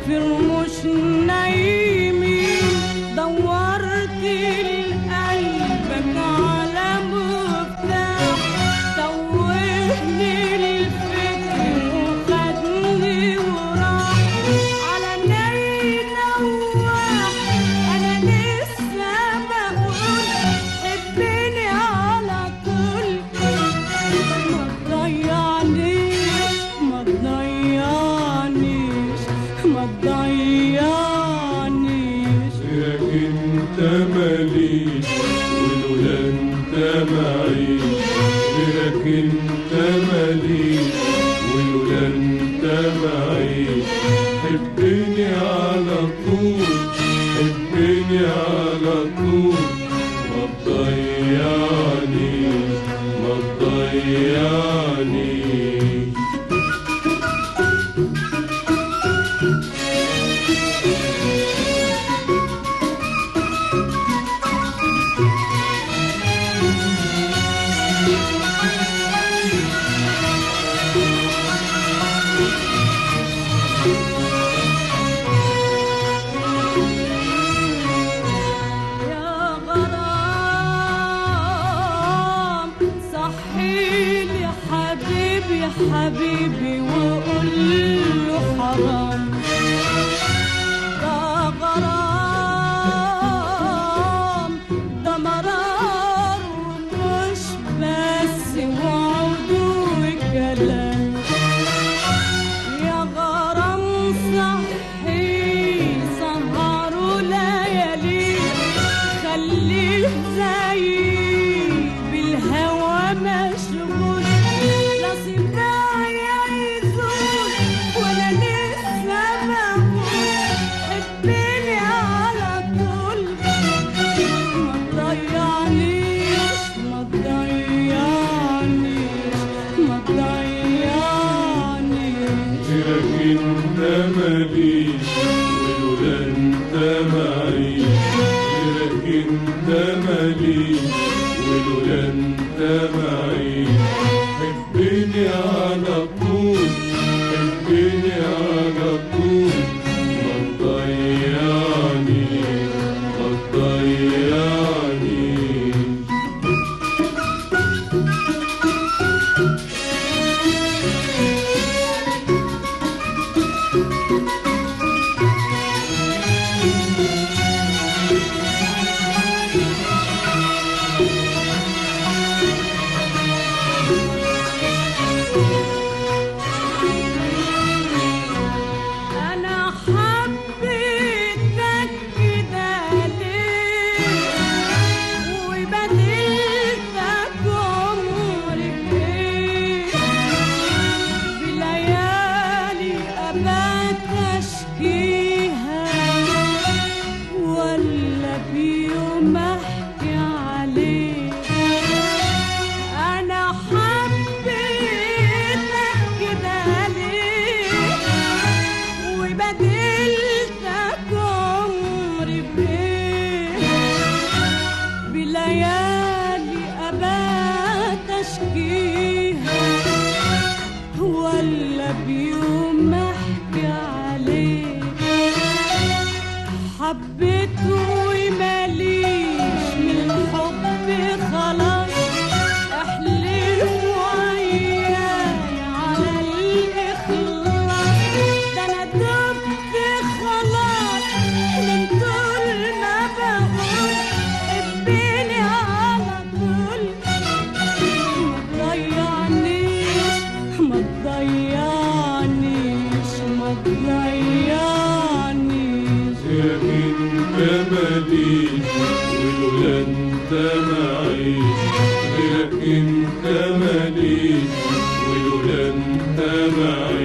في رموش نايمين دورت لقلبك على مفتاح توهني الفكر وخدني وراح على ناي نواح انا لسه بقول حبني على طول ما تضيعنيش ما تضيعنيش ما تضيعنيش غيرك انت ماليش ولولا انت معيش غيرك انت ماليش ولولا انت معيش حبني على طول حبني على طول ما تضيعنيش ما تضيعنيش يا غرام صحيلي حبيبي حبيبي وقول له حرام ده غرام ده مرار ومش بس وعود وكلام يا غرام صحي سهروا ليالي خليه زي بالهوى مشغول لا صبايا يزول ولا لسه بقول حبني على طول ما تضيعنيش ما تضيعنيش ما تضيعنيش غيرك انت ماليش ولولا انت معيش غيرك انت ماليش ولولا انت معيش حبني على طول حبني على طول ما تضيعنيش ما تضيعنيش أنا حبيتك كده ليه وبدلتك عمري بإيه بليالي أبات أشكيها ولا بيوم أحكي عليه أنا حبيتك كده ليه وبدلتك عمري بإيه بليالي أبات أشكيها ولا بيوم أحكي عليه حبيته وماليش من الحب خلاص احلف وياي على الإخلاص ده أنا دبت خلاص من طول ما بقول حبني على طول ما تضيعنيش ما تضيعنيش ما تضيعنيش غيرك انت ماليش ولولا انت معيش غيرك انت ماليش ولولا انت معيش